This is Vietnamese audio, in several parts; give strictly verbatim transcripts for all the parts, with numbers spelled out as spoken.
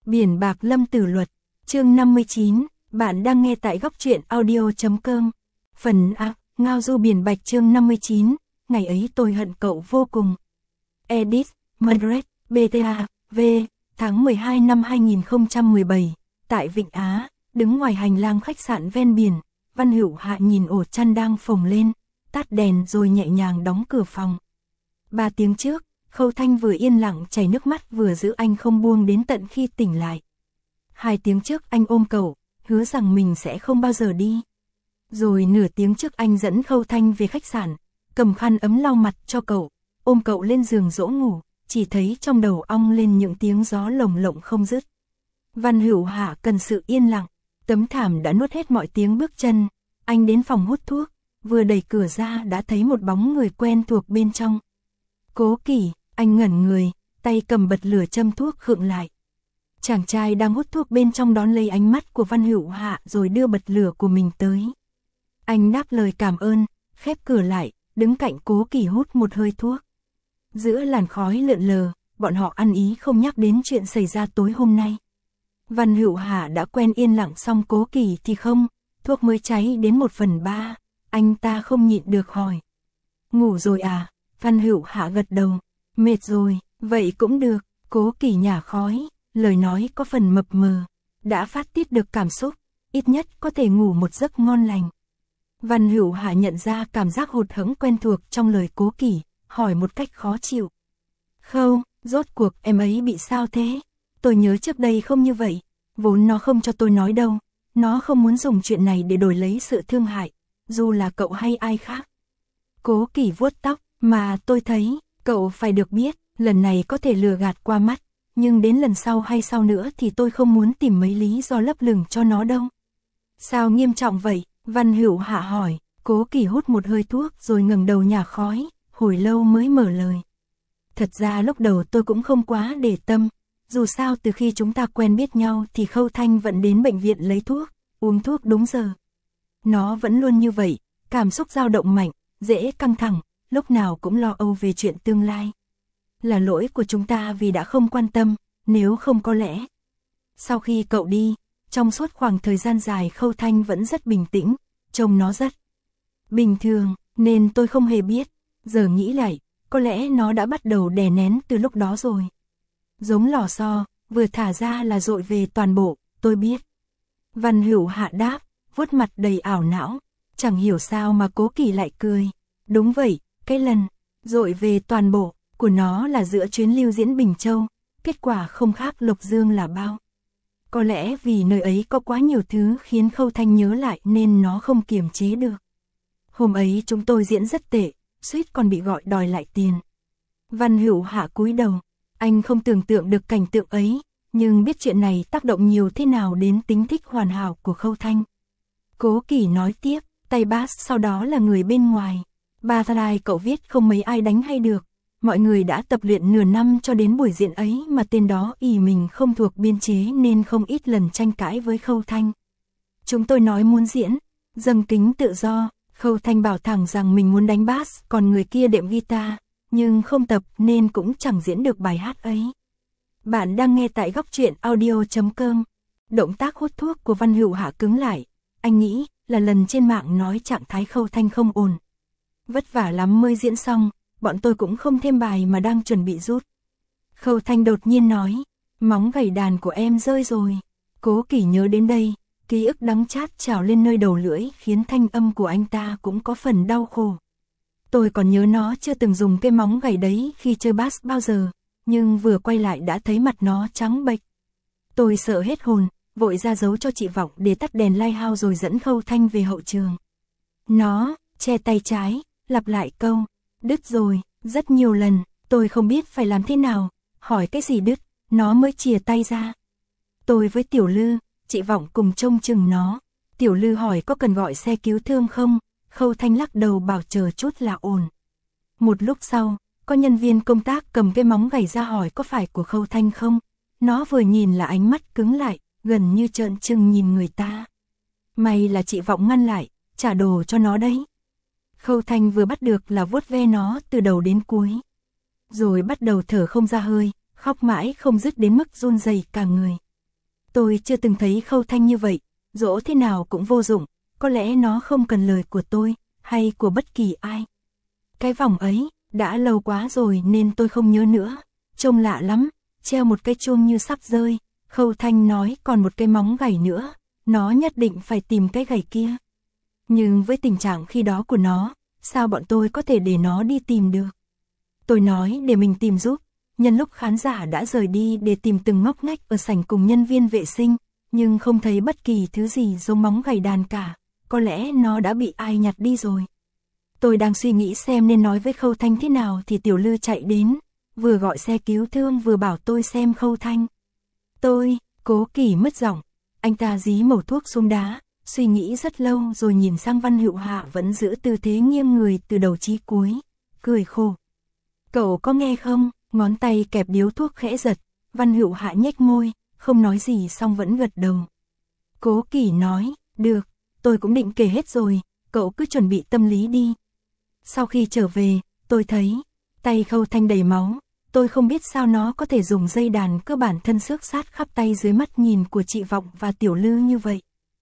Biển bạc Lâm Tử Luật, chương năm mươi chín, bạn đang nghe tại góc truyện audio.com. Phần A, Ngao Du Biển Bạch chương năm mươi chín, ngày ấy tôi hận cậu vô cùng. Edith, Madrid, bê tê a, V, tháng mười hai năm hai nghìn không trăm mười bảy, tại Vịnh Á, đứng ngoài hành lang khách sạn ven biển, Văn Hữu Hạ nhìn ổ chăn đang phồng lên, tắt đèn rồi nhẹ nhàng đóng cửa phòng. Ba tiếng trước, Khâu Thanh vừa yên lặng chảy nước mắt vừa giữ anh không buông đến tận khi tỉnh lại. Hai tiếng trước anh ôm cậu, hứa rằng mình sẽ không bao giờ đi. Rồi nửa tiếng trước anh dẫn Khâu Thanh về khách sạn, cầm khăn ấm lau mặt cho cậu, ôm cậu lên giường dỗ ngủ, chỉ thấy trong đầu ong lên những tiếng gió lồng lộng không dứt. Văn Hữu Hạ cần sự yên lặng, tấm thảm đã nuốt hết mọi tiếng bước chân, anh đến phòng hút thuốc, vừa đẩy cửa ra đã thấy một bóng người quen thuộc bên trong. Cố Kỳ, anh ngẩn người, tay cầm bật lửa châm thuốc khựng lại. Chàng trai đang hút thuốc bên trong đón lấy ánh mắt của Văn Hữu Hạ rồi đưa bật lửa của mình tới. Anh đáp lời cảm ơn, khép cửa lại, đứng cạnh Cố Kỳ hút một hơi thuốc. Giữa làn khói lượn lờ, bọn họ ăn ý không nhắc đến chuyện xảy ra tối hôm nay. Văn Hữu Hạ đã quen yên lặng xong Cố Kỳ thì không, thuốc mới cháy đến một phần ba, anh ta không nhịn được hỏi. Ngủ rồi à? Văn Hữu Hạ gật đầu. Mệt rồi, vậy cũng được. Cố Kỳ nhả khói, lời nói có phần mập mờ, đã phát tiết được cảm xúc, ít nhất có thể ngủ một giấc ngon lành. Văn Hữu Hạ nhận ra cảm giác hụt hẫng quen thuộc trong lời Cố Kỳ, hỏi một cách khó chịu. Khâu, rốt cuộc em ấy bị sao thế? Tôi nhớ trước đây không như vậy, vốn nó không cho tôi nói đâu, nó không muốn dùng chuyện này để đổi lấy sự thương hại, dù là cậu hay ai khác. Cố Kỳ vuốt tóc, mà tôi thấy, cậu phải được biết, lần này có thể lừa gạt qua mắt, nhưng đến lần sau hay sau nữa thì tôi không muốn tìm mấy lý do lấp lửng cho nó đâu. Sao nghiêm trọng vậy? Văn Hữu Hạ hỏi. Cố Kỳ hút một hơi thuốc rồi ngẩng đầu nhả khói, hồi lâu mới mở lời. Thật ra lúc đầu tôi cũng không quá để tâm, dù sao từ khi chúng ta quen biết nhau thì Khâu Thanh vẫn đến bệnh viện lấy thuốc, uống thuốc đúng giờ. Nó vẫn luôn như vậy, cảm xúc dao động mạnh, dễ căng thẳng, lúc nào cũng lo âu về chuyện tương lai. Là lỗi của chúng ta vì đã không quan tâm, nếu không có lẽ. Sau khi cậu đi, trong suốt khoảng thời gian dài Khâu Thanh vẫn rất bình tĩnh, trông nó rất bình thường, nên tôi không hề biết. Giờ nghĩ lại, có lẽ nó đã bắt đầu đè nén từ lúc đó rồi. Giống lò xo, vừa thả ra là dội về toàn bộ, tôi biết. Văn Hữu Hạ đáp, vuốt mặt đầy ảo não, chẳng hiểu sao mà Cố Kỳ lại cười. Đúng vậy, cái lần dội về toàn bộ của nó là giữa chuyến lưu diễn Bình Châu, kết quả không khác Lộc Dương là bao. Có lẽ vì nơi ấy có quá nhiều thứ khiến Khâu Thanh nhớ lại nên nó không kiềm chế được. Hôm ấy chúng tôi diễn rất tệ, suýt còn bị gọi đòi lại tiền. Văn Hữu Hạ cúi đầu, anh không tưởng tượng được cảnh tượng ấy, nhưng biết chuyện này tác động nhiều thế nào đến tính thích hoàn hảo của Khâu Thanh. Cố Kỳ nói tiếp, tay bass sau đó là người bên ngoài. Butterfly cậu viết không mấy ai đánh hay được. Mọi người đã tập luyện nửa năm cho đến buổi diễn ấy mà tên đó ỷ mình không thuộc biên chế nên không ít lần tranh cãi với Khâu Thanh. Chúng tôi nói muốn diễn, dâng kính tự do, Khâu Thanh bảo thẳng rằng mình muốn đánh bass, còn người kia đệm guitar, nhưng không tập nên cũng chẳng diễn được bài hát ấy. Bạn đang nghe tại góc truyện audio.com. Động tác hút thuốc của Văn Hữu Hạ cứng lại, anh nghĩ là lần trên mạng nói trạng thái Khâu Thanh không ổn. Vất vả lắm mới diễn xong, bọn tôi cũng không thêm bài mà đang chuẩn bị rút. Khâu Thanh đột nhiên nói, móng gảy đàn của em rơi rồi. Cố Kỳ nhớ đến đây, ký ức đắng chát trào lên nơi đầu lưỡi khiến thanh âm của anh ta cũng có phần đau khổ. Tôi còn nhớ nó chưa từng dùng cái móng gảy đấy khi chơi bass bao giờ, nhưng vừa quay lại đã thấy mặt nó trắng bệch. Tôi sợ hết hồn, vội ra giấu cho chị Vọng để tắt đèn lighthouse rồi dẫn Khâu Thanh về hậu trường. Nó che tay trái, lặp lại câu đứt rồi, rất nhiều lần, tôi không biết phải làm thế nào, hỏi cái gì đứt, nó mới chìa tay ra. Tôi với Tiểu Lư, chị Vọng cùng trông chừng nó. Tiểu Lư hỏi có cần gọi xe cứu thương không, Khâu Thanh lắc đầu bảo chờ chút là ổn. Một lúc sau, có nhân viên công tác cầm cái móng gảy ra hỏi có phải của Khâu Thanh không, nó vừa nhìn là ánh mắt cứng lại, gần như trợn trừng nhìn người ta. May là chị Vọng ngăn lại, trả đồ cho nó đấy. Khâu Thanh vừa bắt được là vuốt ve nó từ đầu đến cuối. Rồi bắt đầu thở không ra hơi, khóc mãi không dứt đến mức run rẩy cả người. Tôi chưa từng thấy Khâu Thanh như vậy, dỗ thế nào cũng vô dụng, có lẽ nó không cần lời của tôi, hay của bất kỳ ai. Cái vòng ấy, đã lâu quá rồi nên tôi không nhớ nữa, trông lạ lắm, treo một cái chuông như sắp rơi, Khâu Thanh nói còn một cái móng gảy nữa, nó nhất định phải tìm cái gảy kia. Nhưng với tình trạng khi đó của nó, sao bọn tôi có thể để nó đi tìm được? Tôi nói để mình tìm giúp, nhân lúc khán giả đã rời đi để tìm từng ngóc ngách ở sảnh cùng nhân viên vệ sinh, nhưng không thấy bất kỳ thứ gì giống móng gảy đàn cả, có lẽ nó đã bị ai nhặt đi rồi. Tôi đang suy nghĩ xem nên nói với Khâu Thanh thế nào thì Tiểu Lư chạy đến, vừa gọi xe cứu thương vừa bảo tôi xem Khâu Thanh. Tôi, Cố Kỳ mất giọng, anh ta dí mẩu thuốc xuống đá, suy nghĩ rất lâu rồi nhìn sang Văn Hữu Hạ vẫn giữ tư thế nghiêng người từ đầu chí cuối, cười khổ. Cậu có nghe không? Ngón tay kẹp điếu thuốc khẽ giật, Văn Hữu Hạ nhếch môi, không nói gì xong vẫn gật đầu. Cố Kỳ nói, được, tôi cũng định kể hết rồi, cậu cứ chuẩn bị tâm lý đi. Sau khi trở về, tôi thấy, tay Khâu Thanh đầy máu, tôi không biết sao nó có thể dùng dây đàn cơ bản thân xước sát khắp tay dưới mắt nhìn của chị Vọng và Tiểu Lư như vậy.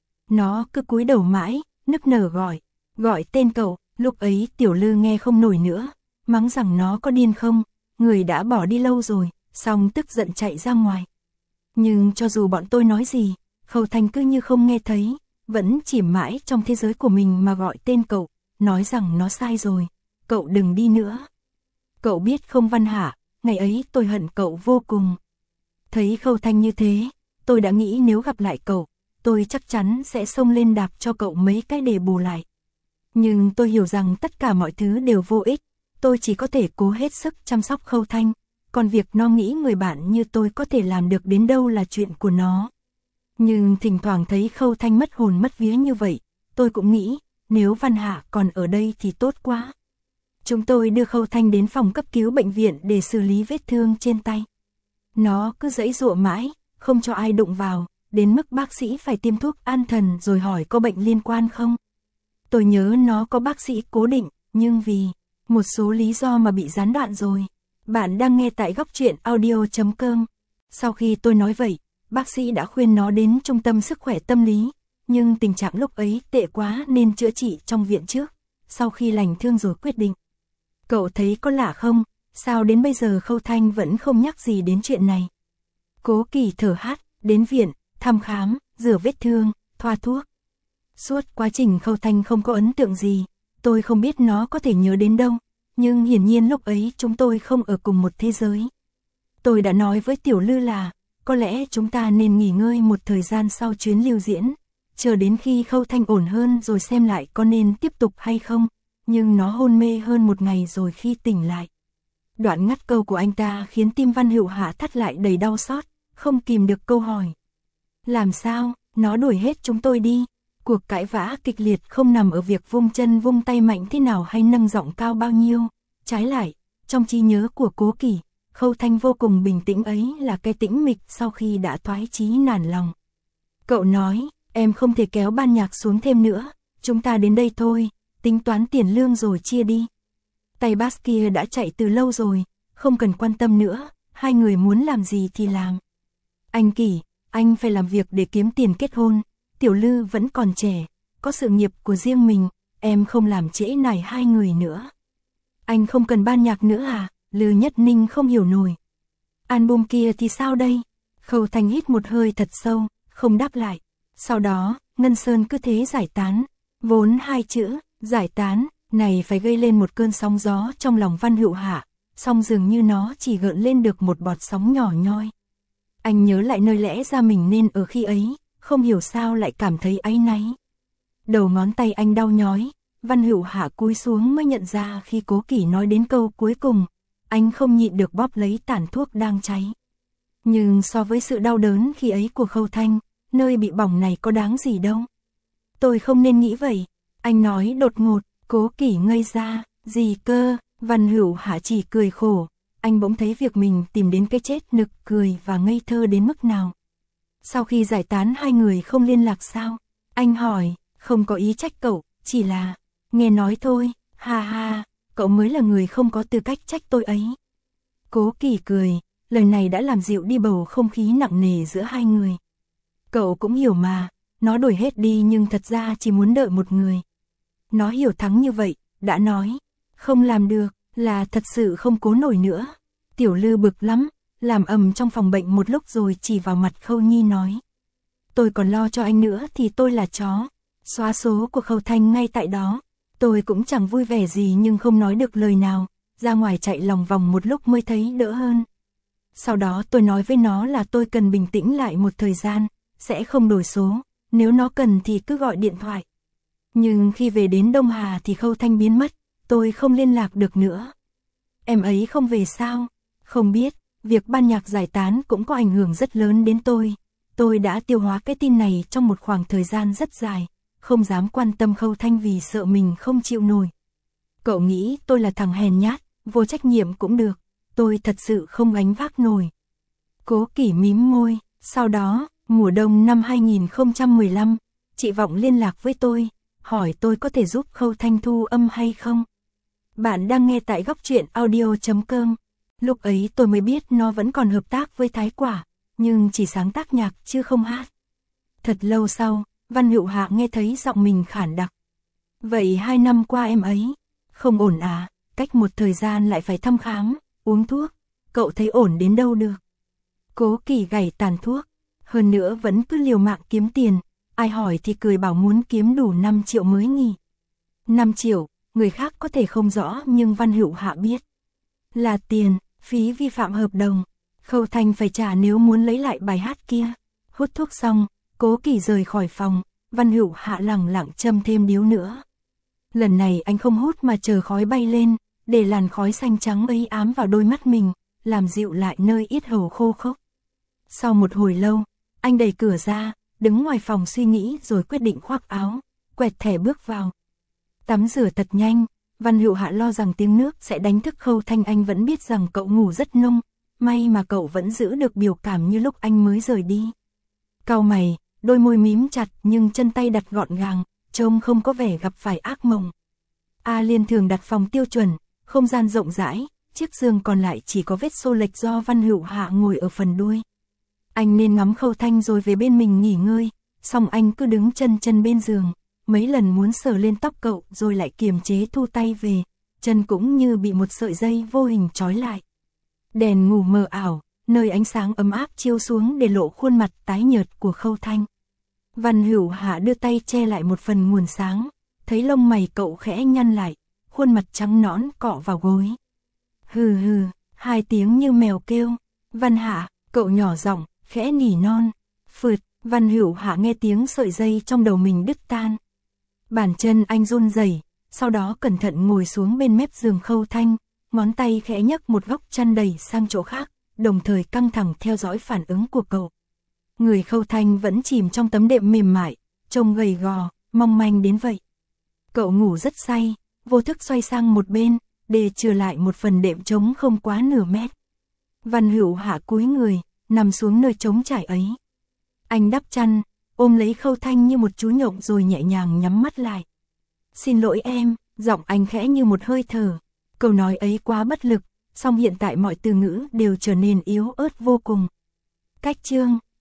Nó cứ cúi đầu mãi, nức nở gọi, gọi tên cậu, lúc ấy Tiểu Lư nghe không nổi nữa, mắng rằng nó có điên không, người đã bỏ đi lâu rồi, xong tức giận chạy ra ngoài. Nhưng cho dù bọn tôi nói gì, Khâu Thanh cứ như không nghe thấy, vẫn chìm mãi trong thế giới của mình mà gọi tên cậu, nói rằng nó sai rồi, cậu đừng đi nữa. Cậu biết không Văn Hạ, ngày ấy tôi hận cậu vô cùng. Thấy Khâu Thanh như thế, tôi đã nghĩ nếu gặp lại cậu, tôi chắc chắn sẽ xông lên đạp cho cậu mấy cái để bù lại. Nhưng tôi hiểu rằng tất cả mọi thứ đều vô ích, tôi chỉ có thể cố hết sức chăm sóc Khâu Thanh, còn việc nó nghĩ người bạn như tôi có thể làm được đến đâu là chuyện của nó. Nhưng thỉnh thoảng thấy Khâu Thanh mất hồn mất vía như vậy, tôi cũng nghĩ, nếu Văn Hạ còn ở đây thì tốt quá. Chúng tôi đưa Khâu Thanh đến phòng cấp cứu bệnh viện để xử lý vết thương trên tay. Nó cứ giãy giụa mãi, không cho ai đụng vào, đến mức bác sĩ phải tiêm thuốc an thần rồi hỏi có bệnh liên quan không. Tôi nhớ nó có bác sĩ cố định, nhưng vì một số lý do mà bị gián đoạn rồi. Bạn đang nghe tại góc truyện audio chấm com. Sau khi tôi nói vậy, bác sĩ đã khuyên nó đến trung tâm sức khỏe tâm lý, nhưng tình trạng lúc ấy tệ quá nên chữa trị trong viện trước, sau khi lành thương rồi quyết định. Cậu thấy có lạ không, sao đến bây giờ Khâu Thanh vẫn không nhắc gì đến chuyện này. Cố Kỳ thở hắt, đến viện, thăm khám, rửa vết thương, thoa thuốc. Suốt quá trình Khâu Thanh không có ấn tượng gì, tôi không biết nó có thể nhớ đến đâu, nhưng hiển nhiên lúc ấy chúng tôi không ở cùng một thế giới. Tôi đã nói với Tiểu Lư là, có lẽ chúng ta nên nghỉ ngơi một thời gian sau chuyến lưu diễn, chờ đến khi Khâu Thanh ổn hơn rồi xem lại có nên tiếp tục hay không, nhưng nó hôn mê hơn một ngày rồi khi tỉnh lại. Đoạn ngắt câu của anh ta khiến tim Văn Hữu Hạ thắt lại đầy đau xót, không kìm được câu hỏi. Làm sao, nó đuổi hết chúng tôi đi. Cuộc cãi vã kịch liệt không nằm ở việc vung chân vung tay mạnh thế nào hay nâng giọng cao bao nhiêu. Trái lại, trong trí nhớ của Cố Kỳ, Khâu Thanh vô cùng bình tĩnh ấy là cái tĩnh mịch sau khi đã thoái chí nản lòng. Cậu nói, em không thể kéo ban nhạc xuống thêm nữa, chúng ta đến đây thôi, tính toán tiền lương rồi chia đi. Tay bass kia đã chạy từ lâu rồi, không cần quan tâm nữa, hai người muốn làm gì thì làm. Anh Kỳ, anh phải làm việc để kiếm tiền kết hôn, Tiểu Lư vẫn còn trẻ, có sự nghiệp của riêng mình, em không làm trễ nải hai người nữa. Anh không cần ban nhạc nữa à? Lư Nhất Ninh không hiểu nổi. Album kia thì sao đây? Khâu Thanh hít một hơi thật sâu, không đáp lại. Sau đó, Ngân Sơn cứ thế giải tán. Vốn hai chữ, giải tán, này phải gây lên một cơn sóng gió trong lòng Văn Hữu Hạ, song dường như nó chỉ gợn lên được một bọt sóng nhỏ nhoi. Anh nhớ lại nơi lẽ ra mình nên ở khi ấy, không hiểu sao lại cảm thấy áy náy. Đầu ngón tay anh đau nhói, Văn Hữu Hạ cúi xuống mới nhận ra khi Cố Kỳ nói đến câu cuối cùng, anh không nhịn được bóp lấy tàn thuốc đang cháy. Nhưng so với sự đau đớn khi ấy của Khâu Thanh, nơi bị bỏng này có đáng gì đâu. Tôi không nên nghĩ vậy, anh nói đột ngột. Cố Kỳ ngây ra, gì cơ, Văn Hữu Hạ chỉ cười khổ, anh bỗng thấy việc mình tìm đến cái chết nực cười và ngây thơ đến mức nào. Sau khi giải tán hai người không liên lạc sao? Anh hỏi, không có ý trách cậu, chỉ là, nghe nói thôi, ha ha, cậu mới là người không có tư cách trách tôi ấy. Cố Kỳ cười, lời này đã làm dịu đi bầu không khí nặng nề giữa hai người. Cậu cũng hiểu mà, nó đổi hết đi nhưng thật ra chỉ muốn đợi một người. Nó hiểu Thắng như vậy, đã nói, không làm được, là thật sự không cố nổi nữa. Tiểu Lư bực lắm, làm ầm trong phòng bệnh một lúc rồi chỉ vào mặt Khâu Nhi nói. Tôi còn lo cho anh nữa thì tôi là chó. Xóa số của Khâu Thanh ngay tại đó. Tôi cũng chẳng vui vẻ gì nhưng không nói được lời nào, ra ngoài chạy lòng vòng một lúc mới thấy đỡ hơn. Sau đó tôi nói với nó là tôi cần bình tĩnh lại một thời gian, sẽ không đổi số, nếu nó cần thì cứ gọi điện thoại. Nhưng khi về đến Đông Hà thì Khâu Thanh biến mất, tôi không liên lạc được nữa. Em ấy không về sao? Không biết, việc ban nhạc giải tán cũng có ảnh hưởng rất lớn đến tôi. Tôi đã tiêu hóa cái tin này trong một khoảng thời gian rất dài, không dám quan tâm Khâu Thanh vì sợ mình không chịu nổi. Cậu nghĩ tôi là thằng hèn nhát, vô trách nhiệm cũng được, tôi thật sự không gánh vác nổi. Cố Kỷ mím môi, sau đó, mùa đông năm hai nghìn không trăm mười lăm, chị Vọng liên lạc với tôi, hỏi tôi có thể giúp Khâu Thanh thu âm hay không. Bạn đang nghe tại góc truyện audio chấm com. Lúc ấy tôi mới biết nó vẫn còn hợp tác với Thái Quả, nhưng chỉ sáng tác nhạc chứ không hát. Thật lâu sau, Văn Hữu Hạ nghe thấy giọng mình khản đặc. Vậy hai năm qua em ấy, không ổn à, cách một thời gian lại phải thăm khám, uống thuốc, cậu thấy ổn đến đâu được. Cố Kỷ gảy tàn thuốc, hơn nữa vẫn cứ liều mạng kiếm tiền, ai hỏi thì cười bảo muốn kiếm đủ năm triệu mới nghỉ. năm triệu, người khác có thể không rõ nhưng Văn Hữu Hạ biết. Là tiền, phí vi phạm hợp đồng, Khâu Thanh phải trả nếu muốn lấy lại bài hát kia. Hút thuốc xong, Cố Kỷ rời khỏi phòng, Văn Hữu Hạ lẳng lặng châm thêm điếu nữa. Lần này anh không hút mà chờ khói bay lên, để làn khói xanh trắng ấy ám vào đôi mắt mình, làm dịu lại nơi yết hầu khô khốc. Sau một hồi lâu, anh đẩy cửa ra, đứng ngoài phòng suy nghĩ rồi quyết định khoác áo, quẹt thẻ bước vào. Tắm rửa thật nhanh, Văn Hữu Hạ lo rằng tiếng nước sẽ đánh thức Khâu Thanh, anh vẫn biết rằng cậu ngủ rất nông, may mà cậu vẫn giữ được biểu cảm như lúc anh mới rời đi. Cau mày, đôi môi mím chặt nhưng chân tay đặt gọn gàng, trông không có vẻ gặp phải ác mộng. A Liên thường đặt phòng tiêu chuẩn, không gian rộng rãi, chiếc giường còn lại chỉ có vết xô lệch do Văn Hữu Hạ ngồi ở phần đuôi. Anh nên ngắm Khâu Thanh rồi về bên mình nghỉ ngơi, xong anh cứ đứng chân chân bên giường, mấy lần muốn sờ lên tóc cậu rồi lại kiềm chế thu tay về, chân cũng như bị một sợi dây vô hình trói lại. Đèn ngủ mờ ảo, nơi ánh sáng ấm áp chiếu xuống để lộ khuôn mặt tái nhợt của Khâu Thanh. Văn Hữu Hạ đưa tay che lại một phần nguồn sáng, thấy lông mày cậu khẽ nhăn lại, khuôn mặt trắng nõn cọ vào gối. Hừ hừ, hai tiếng như mèo kêu. Văn Hạ, cậu nhỏ giọng, khẽ nỉ non. Phượt, Văn Hữu Hạ nghe tiếng sợi dây trong đầu mình đứt tan. Bàn chân anh run rẩy, sau đó cẩn thận ngồi xuống bên mép giường Khâu Thanh, ngón tay khẽ nhấc một góc chăn đẩy sang chỗ khác, đồng thời căng thẳng theo dõi phản ứng của cậu. Người Khâu Thanh vẫn chìm trong tấm đệm mềm mại, trông gầy gò, mong manh đến vậy. Cậu ngủ rất say, vô thức xoay sang một bên, để chừa lại một phần đệm trống không quá nửa mét. Văn Hữu Hạ cúi người, nằm xuống nơi trống trải ấy. Anh đắp chăn, ôm lấy Khâu Thanh như một chú nhộng rồi nhẹ nhàng nhắm mắt lại. Xin lỗi em, giọng anh khẽ như một hơi thở. Câu nói ấy quá bất lực, song hiện tại mọi từ ngữ đều trở nên yếu ớt vô cùng. Cách chương